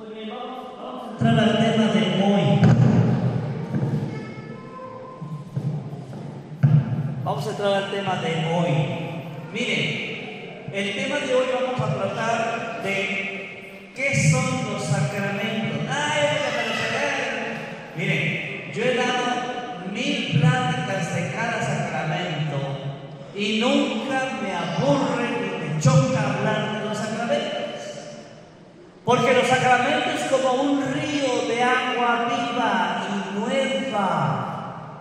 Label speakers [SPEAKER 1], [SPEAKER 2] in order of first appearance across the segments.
[SPEAKER 1] Entrar al tema de hoy. Vamos a entrar al tema de hoy. Miren, el tema de hoy vamos a tratar de qué son los sacramentos. Miren, yo he dado 1000 pláticas de cada sacramento y nunca me aburre ni me choca hablar de los sacramentos. Porque los sacramentos es como un río de agua viva y nueva.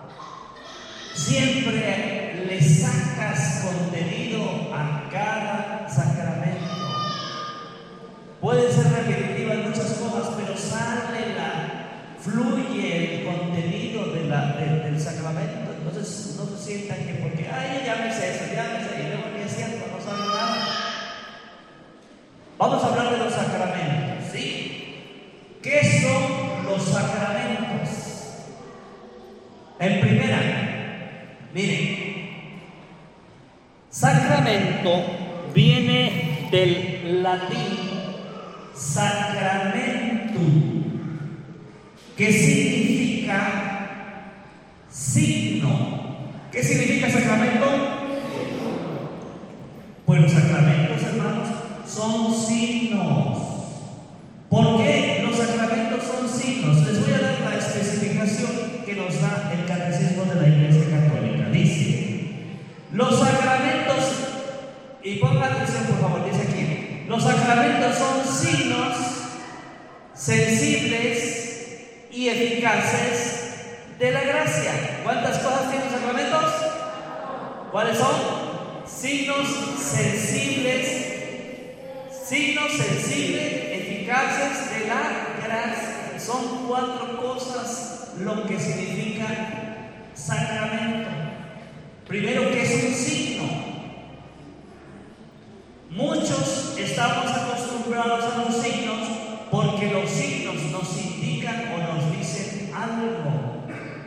[SPEAKER 1] Siempre le sacas contenido a cada sacramento. Puede ser repetitiva en muchas cosas, pero fluye el contenido del sacramento. Entonces no se sientan que porque, ya me sé eso, ya me sé, y luego ni es cierto, no saben nada. Vamos a hablar de los sacramentos, ¿sí? ¿Qué son los sacramentos? En primera, miren, sacramento viene del latín sacramentum, que significa signo. ¿Qué significa sacramento? Pues los sacramentos, hermanos, son signos. ¿Por qué los sacramentos son signos? Les voy a dar la especificación que nos da el Catecismo de la Iglesia Católica. Dice, los sacramentos, y pongan atención por favor, dice aquí, los sacramentos son signos sensibles y eficaces de la gracia. ¿Cuántas cosas tienen los sacramentos? ¿Cuáles son? Signos sensibles, eficaces de la gracia. Son 4 cosas lo que significa sacramento. Primero, ¿qué es un signo? Muchos estamos acostumbrados a los signos porque los signos nos indican o nos dicen algo.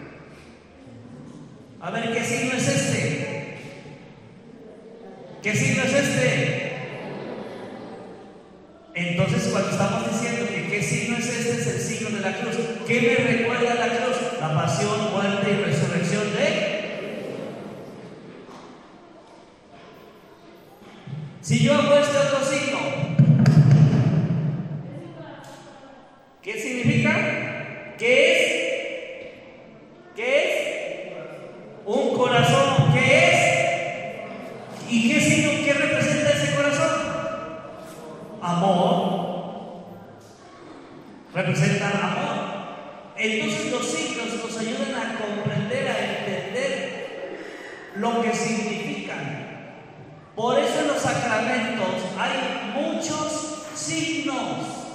[SPEAKER 1] A ver, ¿qué signo es este? ¿Qué signo es este? Entonces, cuando estamos diciendo que qué signo es este, es el signo de la cruz. ¿Qué me recuerda la cruz? La pasión, muerte y resurrección de... Si yo hago este otro signo, ¿qué significa? ¿Qué es? ¿Qué es? Un corazón. ¿Qué es? ¿Y qué signo? ¿Qué representa ese corazón? Amor. Representa amor. Entonces los signos nos ayudan a comprender, a entender lo que significan. Por eso en los sacramentos hay muchos signos.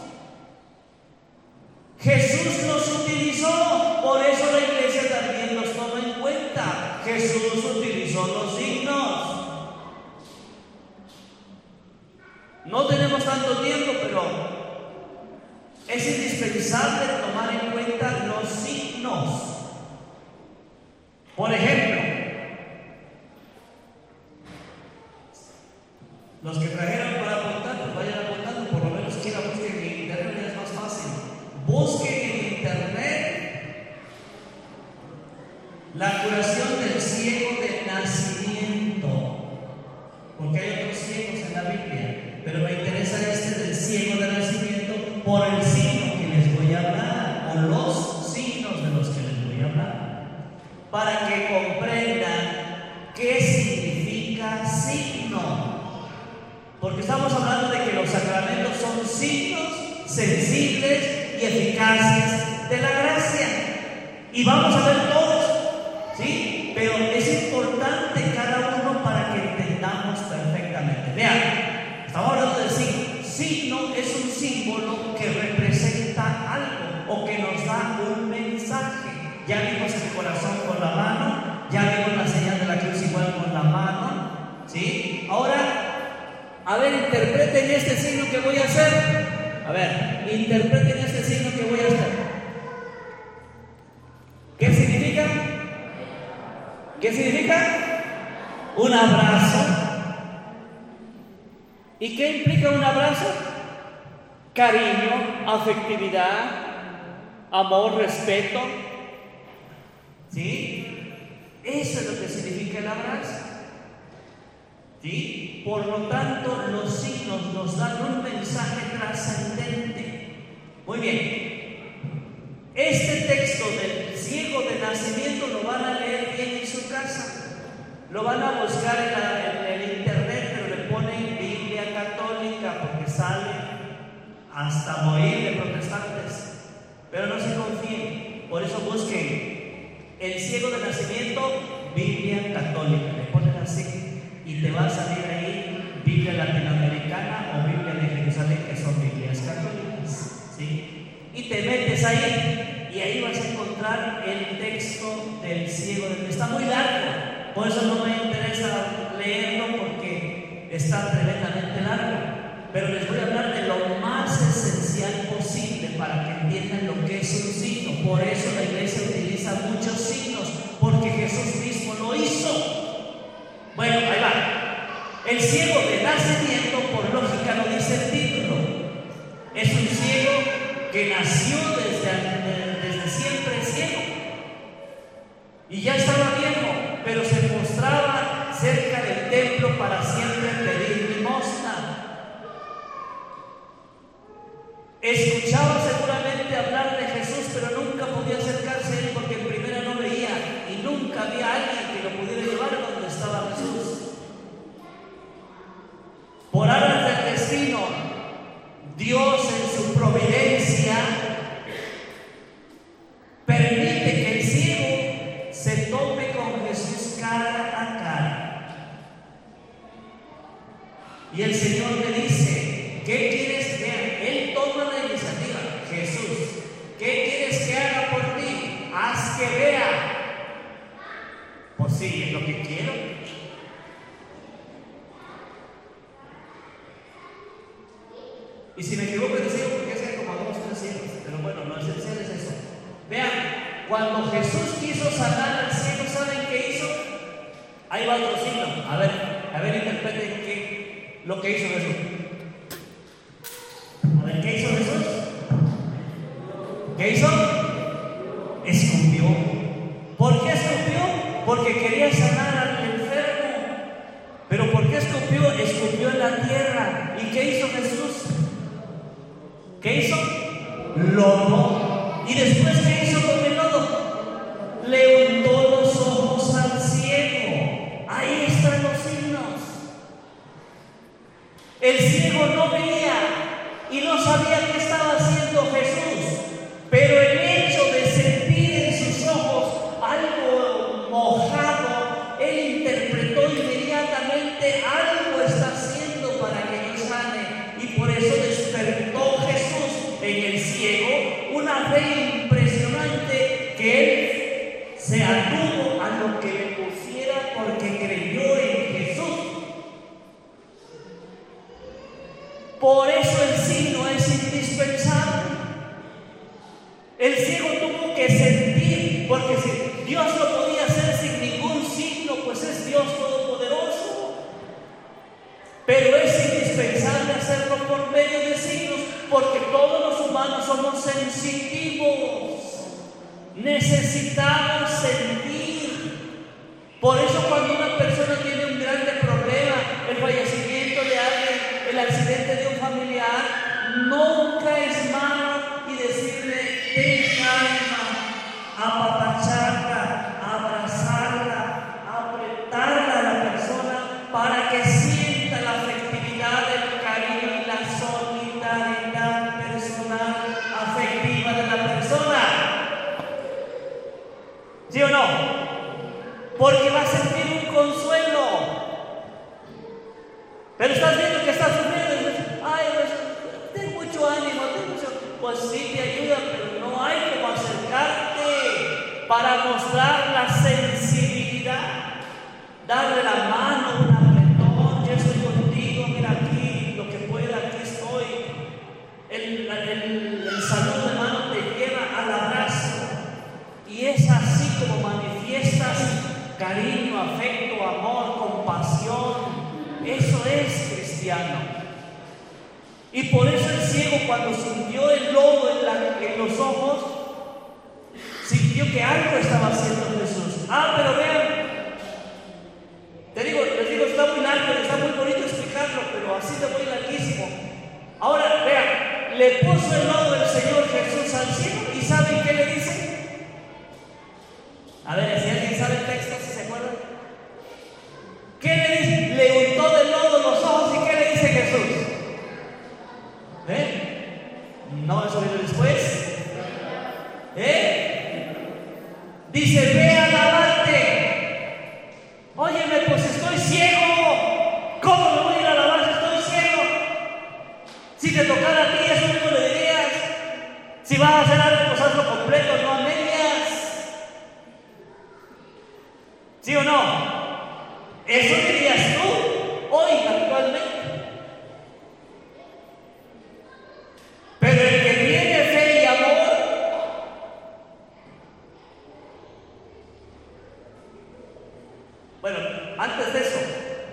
[SPEAKER 1] Jesús los utilizó, por eso la iglesia también los toma en cuenta. Jesús utilizó los signos. No tenemos tanto tiempo, pero es indispensable tomar en cuenta los signos. Por ejemplo, los que trajeron para apuntar, pues vayan apuntando, por lo menos quiera busquen en internet, es más fácil. Busquen en internet la curación del ciego de nacimiento, porque hay otros ciegos en la Biblia, pero me interesa este del ciego de nacimiento por el signo que les voy a hablar, o los signos de los que les voy a hablar, para que comprendan qué significa signo. Porque estamos hablando de que los sacramentos son signos sensibles y eficaces de la gracia. Y vamos a ver todos, ¿sí? Pero es importante cada uno para que entendamos perfectamente. Vean, estamos hablando del signo. Signo es un símbolo que representa algo o que nos da un mensaje. Ya vimos el corazón con la mano, ya vimos la señal de la cruz igual con la mano, ¿sí? Ahora, a ver, interpreten este signo que voy a hacer. A ver, interpreten este signo que voy a hacer. ¿Qué significa? ¿Qué significa? Un abrazo. ¿Y qué implica un abrazo?
[SPEAKER 2] cariño, afectividad, amor, respeto. ¿Sí? Eso es lo que significa el abrazo. ¿Sí? Por lo tanto, los signos nos dan un mensaje trascendente. Muy bien. Este texto del ciego de nacimiento lo van a leer bien en su casa. Lo van a buscar en el internet, pero le ponen Biblia católica porque sale hasta morir de protestantes. Pero no se confíen, por eso busquen el ciego de nacimiento, Biblia católica. Le ponen así y te va a salir ahí Biblia latinoamericana o Biblia de Jerusalén, que son Biblias católicas. ¿Sí? Y te metes ahí y ahí vas a encontrar el texto del ciego. Está muy largo. Por eso no me interesa leerlo porque está tremendamente largo. Pero les voy a hablar de lo más esencial posible para que entiendan lo que es un signo. Por eso la iglesia utiliza muchos signos, porque Jesús mismo lo hizo. Bueno, ahí va. El ciego de nacimiento, por lógica lo dice el título. Es un ciego que nació desde siempre ciego. Y ya estaba viejo, pero se postraba cerca del templo para siempre pedir limosna. Escuchaba seguramente hablar de Jesús, pero nunca podía acercarse a él porque en primera no veía y nunca había alguien que lo pudiera llevar a donde estaba Jesús. Por aras del destino, Dios en su providencia permite que el ciego se tope con Jesús cara a cara. Y el Señor le dice: ¿qué quieres que haga? Él toma la iniciativa. Jesús, ¿qué quieres que haga por ti? Haz que vea. Pues sí, es lo que quiero. Y si me equivoco de ciego, porque es como 2 o 3 ciegos. Pero bueno, lo esencial es eso. Vean, cuando Jesús quiso sanar al ciego, ¿saben qué hizo? Ahí va otro signo. A ver, interpreten lo que hizo Jesús. A ver, ¿qué hizo Jesús? ¿Qué hizo? Escupió. ¿Por qué escupió? Porque quería sanar al enfermo. ¿Pero por qué escupió? Escupió en la tierra. ¿Y qué hizo Jesús? ¿Qué hizo? Lodo. ¿Y después qué hizo con el lodo? Le untó los ojos al ciego. Ahí están los signos. El ciego no veía y no sabía qué estaba haciendo Jesús, pero el hecho de sentir en sus ojos algo mojado, él interpretó inmediatamente: algo está haciendo para que yo sane. Y por eso despertó Jesús en el ciego una fe impresionante, que él se atuvo a lo que le pusiera porque creyó en Jesús. Por eso el signo es indispensable. El ciego tuvo que sentir, porque si Dios lo podía hacer sin ningún signo, pues es Dios todopoderoso. Pero es indispensable hacerlo por medio de signos, porque todos los humanos somos sensitivos. Necesitamos sentir. Por eso cuando una persona tiene un grande problema, el fallecimiento de alguien, el accidente de un familiar, nunca es malo y decirle: ten calma, apapacharla, abrazarla, apretarla a la persona para que sienta la afectividad, el cariño y la solidaridad personal, afectiva de la persona. ¿Sí o no? Porque va a sentir un consuelo. Pero estás viendo que está sufriendo y dices: ay, pues, ten mucho ánimo, pues sí te ayuda, pero no hay como acercarte para mostrar la sensibilidad, darle la mano, un apretón: yo estoy contigo, mira aquí, lo que pueda, aquí estoy. El saludo de mano te lleva al abrazo, y es así como manifiestas cariño, afecto, amor, compasión. Eso es cristiano. Y por eso el ciego, cuando sintió el lodo en los ojos, sintió que algo estaba haciendo Jesús. Pero vean, les digo, está muy largo, está muy bonito explicarlo, pero así te voy larguísimo. Ahora, vean, le puso el lodo el Señor Jesús al ciego, ¿y saben qué le dice? A ver, si alguien sabe el texto, si se acuerdan. ¿Qué le dice? Le untó de lodo los ojos, ¿y qué le dice Jesús? No, eso viene después. Dice, ve a lavarte. Óyeme, pues estoy ciego. ¿Cómo me voy a ir a lavar si estoy ciego? Si te tocara a ti, eso mismo le dirías. Si vas a hacer algo, pues hazlo completo, no a medias. ¿Sí o no? Eso dirías tú hoy, actualmente. Pero el que tiene fe y amor, bueno, antes de eso,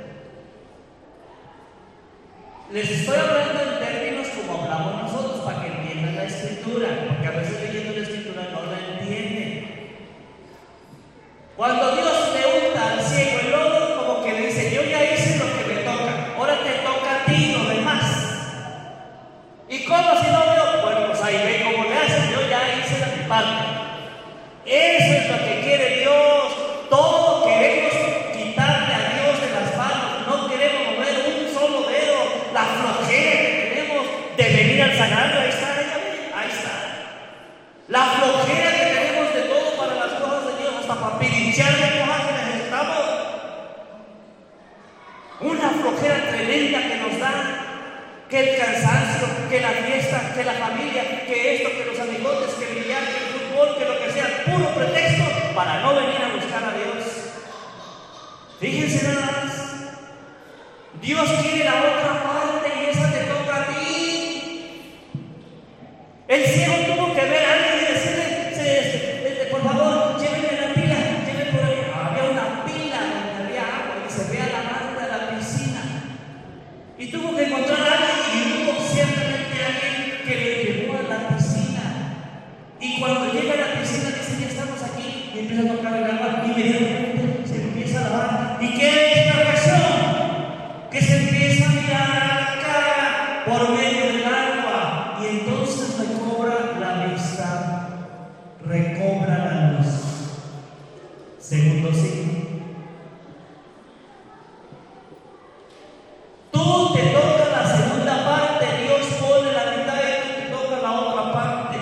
[SPEAKER 2] les estoy hablando en términos como hablamos nosotros para que entiendan la escritura, porque a veces leyendo la escritura no la entienden. Cuando Dios le unta al ciego el lodo, como que le dice, yo ya hice lo que me toca, ahora te toca a ti lo demás. ¿Y cómo si no veo? Bueno, pues ahí ve cómo le haces, yo ya hice la mi parte. Eso es lo que quiere Dios. Todo queremos quitarle a Dios de las manos, no queremos mover un solo dedo. La flojera que tenemos de venir al sagrario, ahí está, ahí está. La flojera que tenemos de todo para las cosas de Dios, hasta para pirinchear de cosas que necesitamos. Una flojera tremenda que nos da. Que el cansancio, que la fiesta, que la familia, que esto, que los amigotes, que el billar, que el fútbol, que lo que sea, puro pretexto para no venir a buscar a Dios. Fíjense nada más. Dios quiere la otra parte y esa te toca a ti. El ciego tuvo que ver a alguien y decirle, por favor, llévenme la pila, llévenme por ahí. Había una pila donde había agua y se veía la manta de la piscina. Y tuvo que encontrar a alguien. Ciertamente alguien que le llevó a la piscina. Y cuando llega a la piscina dice, ya estamos aquí, y empieza a tocar el agua, inmediatamente se empieza a lavar. ¿Y qué es la reacción? Que se empieza a mirar a la cara por medio del agua, y entonces recobra la vista, recobra la luz. Segundo signo. Tú te toca la segunda parte, Dios pone la mitad y tú te toca la otra parte.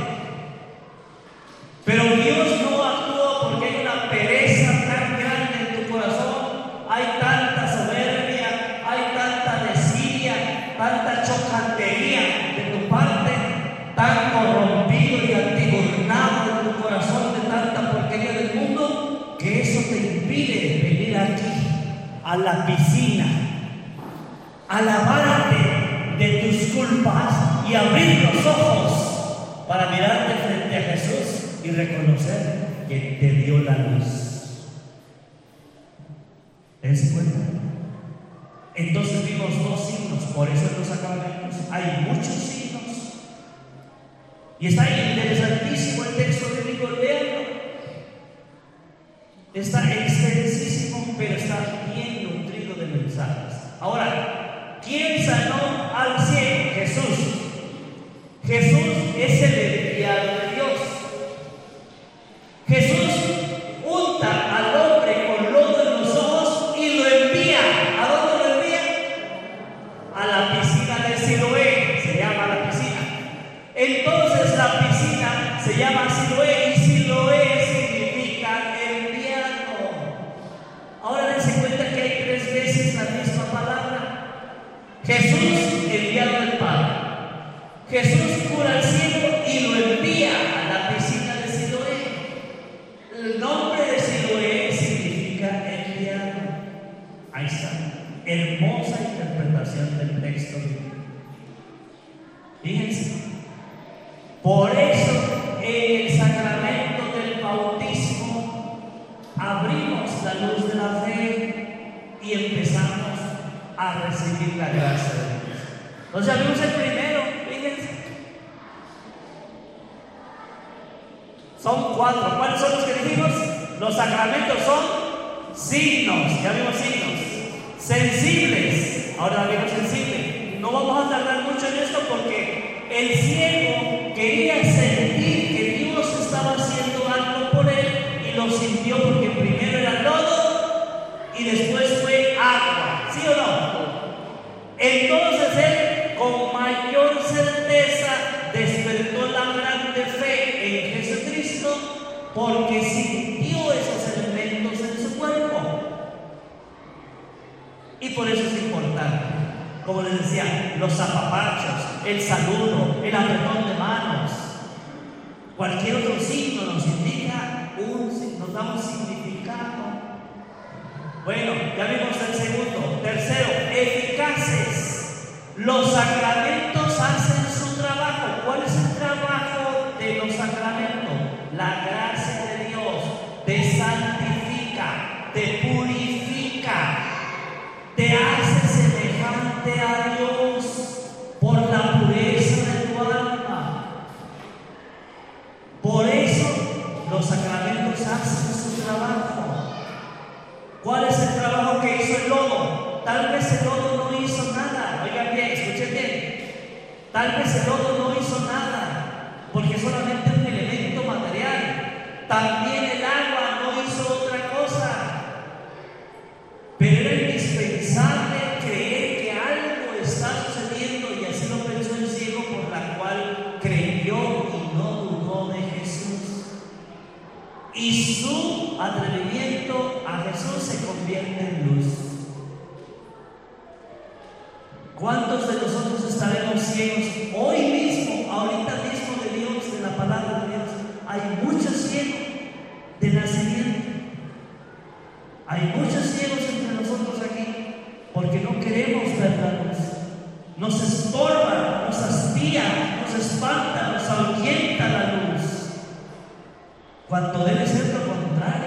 [SPEAKER 2] Pero Dios no actúa porque hay una pereza tan grande en tu corazón, hay tanta soberbia, hay tanta desidia, tanta chocantería de tu parte, tan corrompido y antigornado en tu corazón de tanta porquería del mundo, que eso te impide venir aquí a la piscina, a lavarte de tus culpas y abrir los ojos para mirarte frente a Jesús y reconocer que te dio la luz. ¿Dense cuenta? Entonces vimos dos signos, por eso en los sacramentos hay muchos signos. Y está interesantísimo el texto bíblico, léanlo. Está extensísimo, pero está bien nutrido de mensajes. Ahora, ¿quién sanó al ciego? Jesús. Jesús es el enviado de Dios. Jesús unta al hombre con lodo en los ojos y lo envía. ¿A dónde lo envía? A la piscina de Siloé, se llama la piscina. Entonces la piscina se llama Siloé y Siloé significa enviado. Ahora dense cuenta que hay 3 veces la misma palabra. Jesús, enviado del Padre. Jesús cura al ciego y lo envía a la piscina de Siloé. El nombre de Siloé significa enviado. Ahí está. Hermosa interpretación del texto. Fíjense. Por eso en el sacramento del bautismo abrimos la luz de la fe y empezamos a recibir la gracia de Dios. Entonces abrimos el primero, fíjense. Son 4. ¿Cuáles son los que dijimos? Los sacramentos son signos. Ya vimos signos. Sensibles. Ahora vimos sensibles. No vamos a tardar mucho en esto porque el ciego quería sentir que Dios estaba haciendo algo por él y lo sintió porque primero era lodo y después fue agua. ¿Sí o no? Entonces él con mayor certeza despertó la grande fe en Jesucristo porque sintió esos elementos en su cuerpo. Y por eso es importante, como les decía, los apapachos, el saludo, el apretón de manos, cualquier otro signo nos indica nos da un significado. Bueno, ya vimos el segundo. Tercero, eficaces. Los sacramentos hacen su trabajo. ¿Cuál es el trabajo de los sacramentos? La gracia de Dios te santifica, te purifica, te hace semejante a Dios por la pureza de tu alma. Por eso los sacramentos hacen su trabajo. ¿Cuál es el trabajo que hizo el lodo? Tal vez el lodo no hizo nada. Oigan bien, escuchen bien. Tal vez el lodo no hizo nada, porque solamente es un elemento material. También el agua no hizo otra cosa. Pero era indispensable creer que algo está sucediendo, y así lo pensó el ciego, por la cual creyó y no dudó de Jesús. Y su atrevimiento a Jesús se convierte en luz. ¿Cuántos de nosotros estaremos ciegos hoy mismo, ahorita mismo de Dios, de la palabra de Dios? Hay muchos ciegos de nacimiento. Hay muchos ciegos entre nosotros aquí porque no queremos ver la luz. Nos estorba, nos hastía, nos espanta, nos ahuyenta la luz, cuando debe ser lo contrario.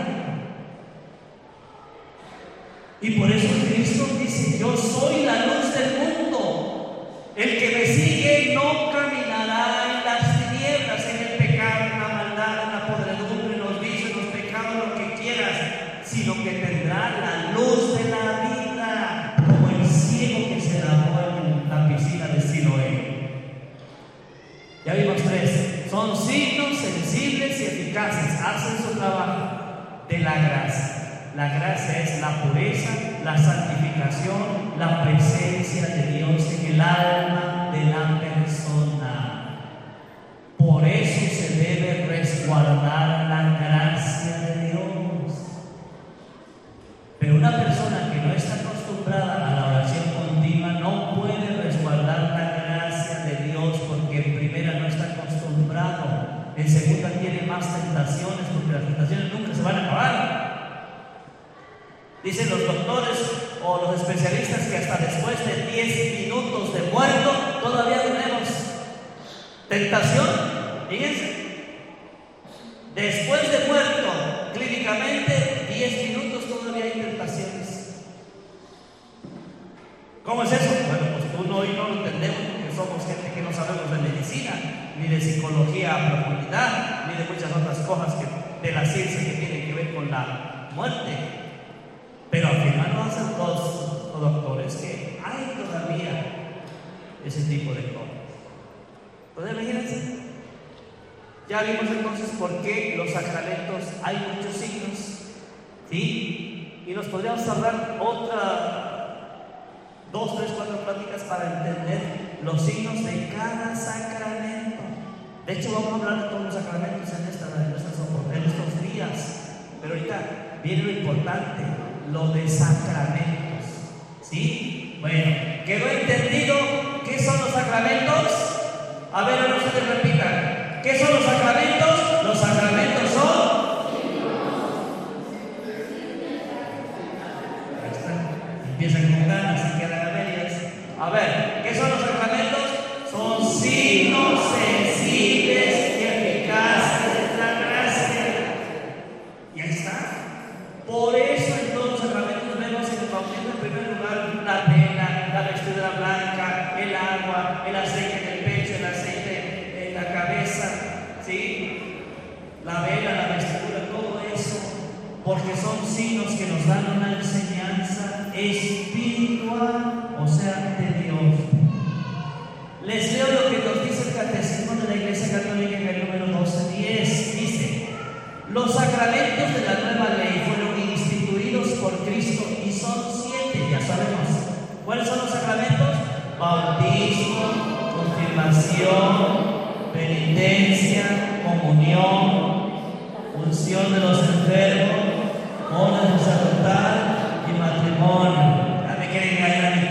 [SPEAKER 2] Y por eso Cristo dice: yo soy la luz del mundo. El que me sigue no caminará en las tinieblas, en el pecado, en la maldad, en la podredumbre, en los vicios, en los pecados, lo que quieras, sino que tendrá la luz de la vida, como el ciego que se lavó en la piscina de Siloé. Ya vimos 3. Son signos sensibles y eficaces, hacen su trabajo de la gracia. La gracia es la pureza, la santificación, la presencia de Dios en el alma de la persona. Por eso se debe resguardar la gracia de Dios. Pero una persona que no está acostumbrada a la oración continua no puede resguardar la gracia de Dios, porque en primera no está acostumbrado, en segunda tiene más tentaciones, porque las tentaciones nunca se van a acabar. Dicen los doctores o los especialistas que hasta después de 10 minutos de muerto todavía tenemos tentación. Fíjense, después de muerto, clínicamente 10 minutos todavía hay tentaciones. ¿Cómo es eso? Bueno, pues uno y no lo entendemos, porque somos gente que no sabemos de medicina, ni de psicología a profundidad, ni de muchas otras cosas de la ciencia que tienen que ver con la muerte. Pero al final no hacen los doctores que hay todavía ese tipo de cosas. Entonces, imagínense. Ya vimos entonces por qué los sacramentos hay muchos signos, ¿sí? Y nos podríamos hablar otra 2, 3, 4 pláticas para entender los signos de cada sacramento. De hecho, vamos a hablar de todos los sacramentos en estos días. Pero ahorita viene lo importante, lo de sacramentos, ¿sí? Bueno, ¿quedó entendido qué son los sacramentos? A ver, ahora ustedes repitan. ¿Qué son los sacramentos? Los sacramentos son... Ahí está. Empiezan con ganas y quedan a medias. A ver, ¿qué son los sacramentos? Son signos sensibles y eficaces de la gracia. Y ahí está. Por eso en todos los sacramentos vemos en el bautismo en primer lugar la vela, la vestidura blanca, el agua, el aceite en el pecho, el aceite en la cabeza, ¿sí? la vela, la vestidura, todo eso, porque son signos que nos dan una enseñanza espiritual, o sea, de Dios. Les leo lo que nos dice el Catecismo de la Iglesia Católica en el número 1210. Dice: los sacramentos de la nueva ley fueron instituidos por Cristo y son 7, ya sabemos. ¿Cuáles son los sacramentos? Bautismo, confirmación, penitencia, comunión, unción de los enfermos, orden sacerdotal y matrimonio. Ya me quieren caer a mí.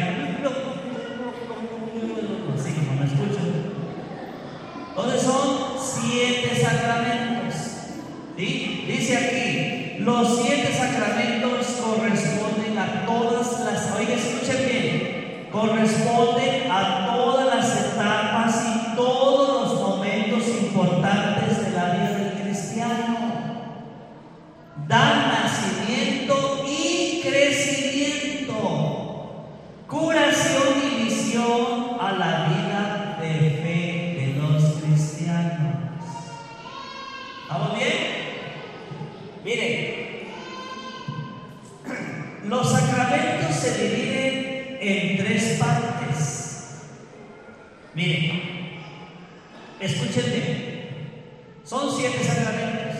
[SPEAKER 2] Así como me escuchan. Entonces son 7 sacramentos. ¿Sí? Dice aquí, los 7 sacramentos corresponden a todas las, oiga, escuchen bien, corresponden a todas las etapas y todos los momentos importantes de la vida del cristiano. Dan nacimiento y crecimiento, curación y visión a la vida de fe de los cristianos. ¿Estamos bien? Miren, los sacramentos se dividen en 3 partes. Miren, escuchen bien, son 7 sacramentos.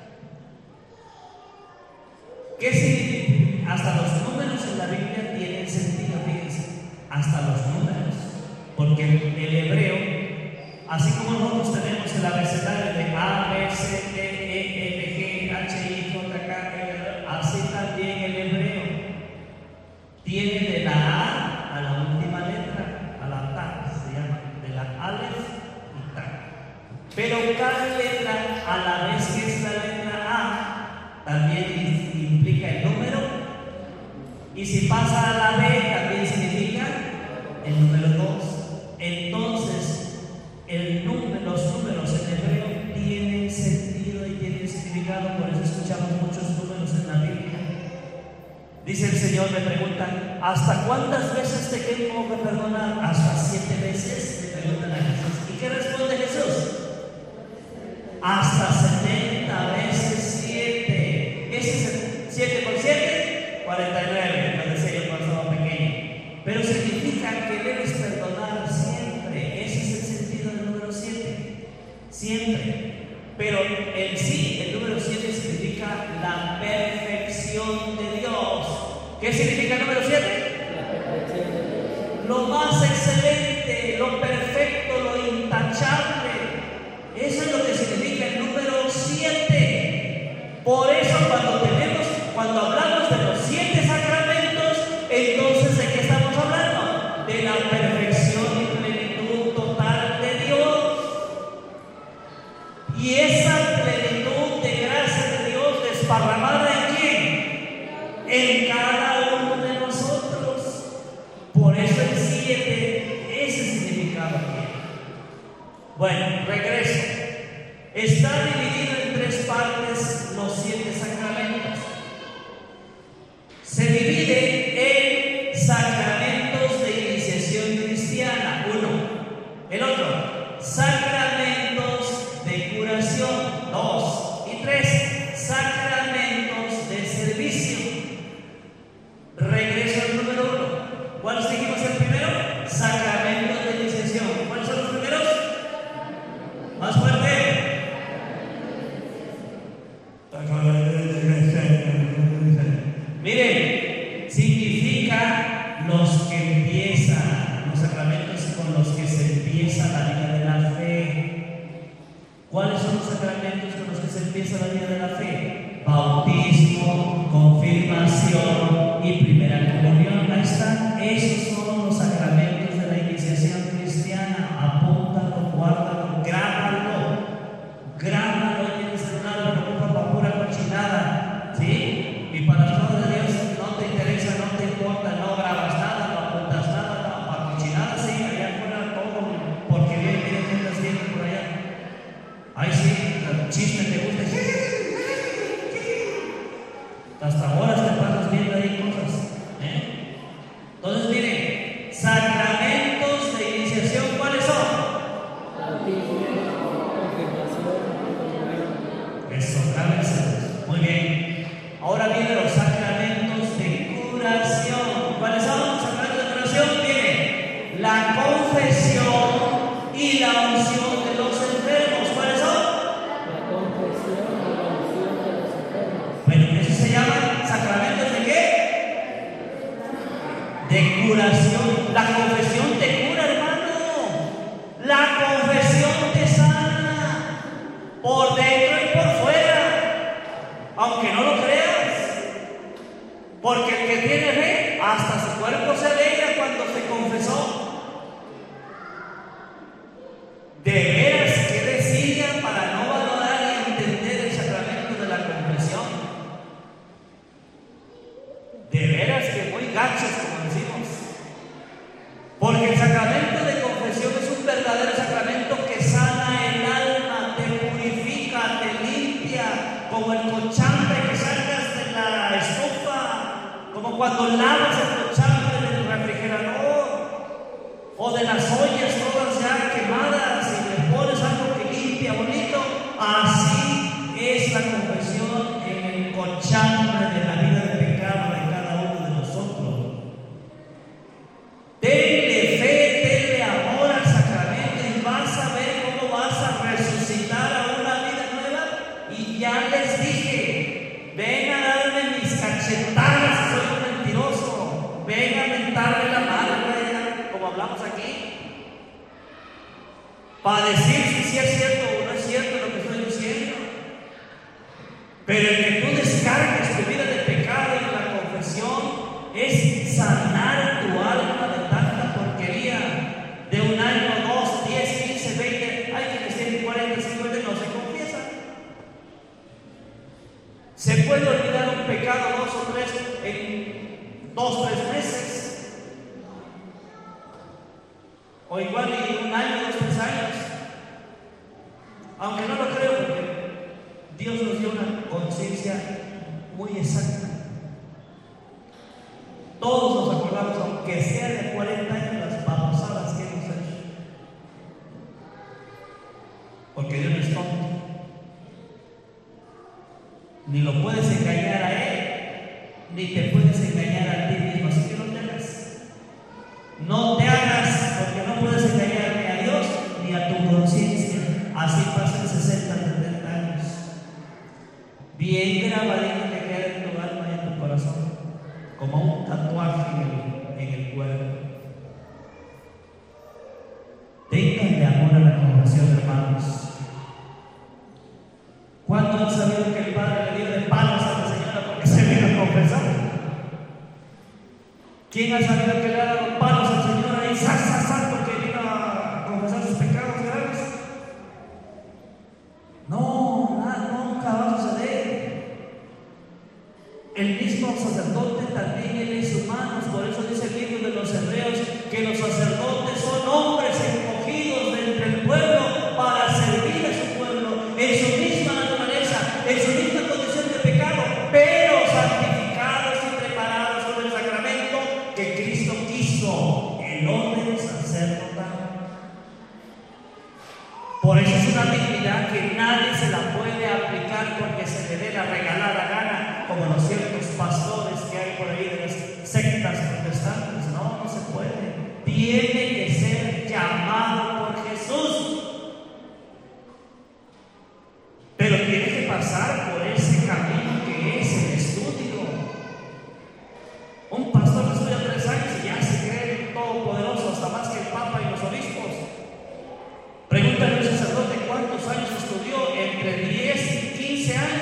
[SPEAKER 2] ¿Qué significa? Hasta los números en la Biblia tienen sentido, fíjense, hasta los números, porque el hebreo, así como nosotros tenemos el abecedario de A, B, C, D, E, F, G, H, I, J, K, L, así también el hebreo tiene de la A a la última letra, a la Ta, se llama, de la Aleph y Ta. Pero cada letra, a la vez que es la letra A, también implica el número, y si pasa a la B, también significa el número 2. Entonces, los números en hebreo tienen sentido y tienen significado, por eso escuchamos muchos números en la Biblia. Dice el Señor, me preguntan, ¿hasta cuántas veces te tengo que perdonar? Hasta 7 veces, le preguntan a Jesús. ¿Y qué responde Jesús? Hasta 70 veces 7. Ese es el 7 por 7, 49, lo decía yo cuando estaba pequeño. Pero significa que debes perdonar siempre. Ese es el sentido del número 7. Siempre. Pero en sí, el número 7 significa la perfección de Dios. ¿Qué significa el número 7? Lo más excelente, lo perfecto, lo intachable. Eso es lo que significa el número 7. Por eso cuando hablamos de los 7 sacramentos, entonces ¿de qué estamos hablando? De la perfección y plenitud total de Dios. Y esa plenitud de gracia de Dios desparramada ¿en quién? En cada uno de nosotros. Por eso el 7, ese significado tiene. Bueno, regreso. Está dividido en 3 partes los 7 sacramentos. Se divide en sacramentos de iniciación cristiana, 1. El otro, sacramentos de curación, 2. Y 3, sacramentos de servicio. Regreso al número 1. ¿Cuáles dijimos el primero? Sacramentos de iniciación. ¿Cuáles son los primeros? Más fuerte. Miren, significa los que empiezan, los sacramentos con los que se empieza la vida de la fe. ¿Cuáles son los sacramentos con los que se empieza la vida de la fe? Bautismo, confirmación y primera comunión. Ahí están, esos son los sacramentos de la iniciación cristiana. Apúntalo, guárdalo, grábalo en el celular, no ocupa para pura cochinada, ¿sí? Y para las cosas de Dios no te interesa, no te importa, no grabas nada, no apuntas nada, no, para cochinada sí, allá afuera todo, porque bien que estás viendo por allá. Ahí sí, el chisme te gusta. Hasta horas te pasas viendo ahí cosas, ¿eh? Entonces miren, sacramentos de iniciación, ¿cuáles son? curación de los enfermos. ¿Cuáles son?
[SPEAKER 3] La confesión y la unción de los enfermos.
[SPEAKER 2] Bueno, eso se llama sacramentos de qué? De curación. La confesión te cura, hermano. La confesión te sana por dentro y por fuera, aunque no lo creas. Porque el que tiene fe, hasta su cuerpo se alegra cuando se confesó. De veras, qué desidia para no valorar y entender el sacramento de la confesión. De veras que muy gachos, como decimos. Porque el sacramento de confesión es un verdadero sacramento que sana el alma, te purifica, te limpia, como el cochambre que sacas de la estufa, como cuando lavas el cochambre del refrigerador o de las ollas todas ya quemadas y le pones algo que limpia bonito. Así es la confesión en el cochambre de la vida de pecado de cada uno de nosotros. Denle fe, denle amor al sacramento y vas a ver cómo vas a resucitar a una vida nueva. Y ya les dije, ven a darme mis cachetadas si soy un mentiroso, ven a mentarle la madre, como hablamos aquí, para decir si es cierto o no es cierto lo que estoy diciendo. Pero el que tú descargues tu vida de pecado y la confesión es sanar tu alma de tanta porquería de un año, 2, 10, 15, 20. Hay quienes tienen 40, 50 y no se confiesan. Se puede olvidar un pecado 2 o 3 en 2, 3 meses. O igual y un año, 2, 3 años. Aunque no lo creo, porque Dios nos dio una conciencia muy exacta. Todos nos acordamos, aunque sea de 40 años, las babosadas que hemos hecho. Porque Dios no es tonto. Ni lo puedes engañar a Él, ni te puedes engañar a ti mismo. Así que no te hagas. No te hagas, porque no puedes engañar ni a Dios ni a tu conciencia. Así pasan 60, 70 años. Bien grabadito que queda en tu alma y en tu corazón, como un tatuaje en el cuerpo. Ténganle amor a la confesión, hermanos. ¿Cuánto han sabido que el Padre le dio de palos a la señora porque se vino a confesar? ¿Quién ha sabido que le ha dado palos al Señor ahí, porque vino a confesar sus pecados graves? No, nunca va a suceder. El mismo sacerdote también él es humano, por eso dice el libro de los Hebreos que los sacerdotes son hombres escogidos de entre el pueblo para servir a su pueblo en su misma naturaleza, en su misma condición de pecado, pero santificados y preparados con el sacramento que Cristo quiso, el orden sacerdotal. Por eso es una dignidad que nadie se la puede aplicar porque se le dé la regalada gana, como los ciertos pastores que hay por ahí de las sectas protestantes. No, no se puede. Tiene que ser llamado por Jesús. Pero tiene que pasar por ese camino que es el estudio. Un pastor que estudia 3 años y ya se cree todopoderoso, hasta más que el Papa y los obispos. Pregúntale a un sacerdote cuántos años estudió, entre 10 y 15 años.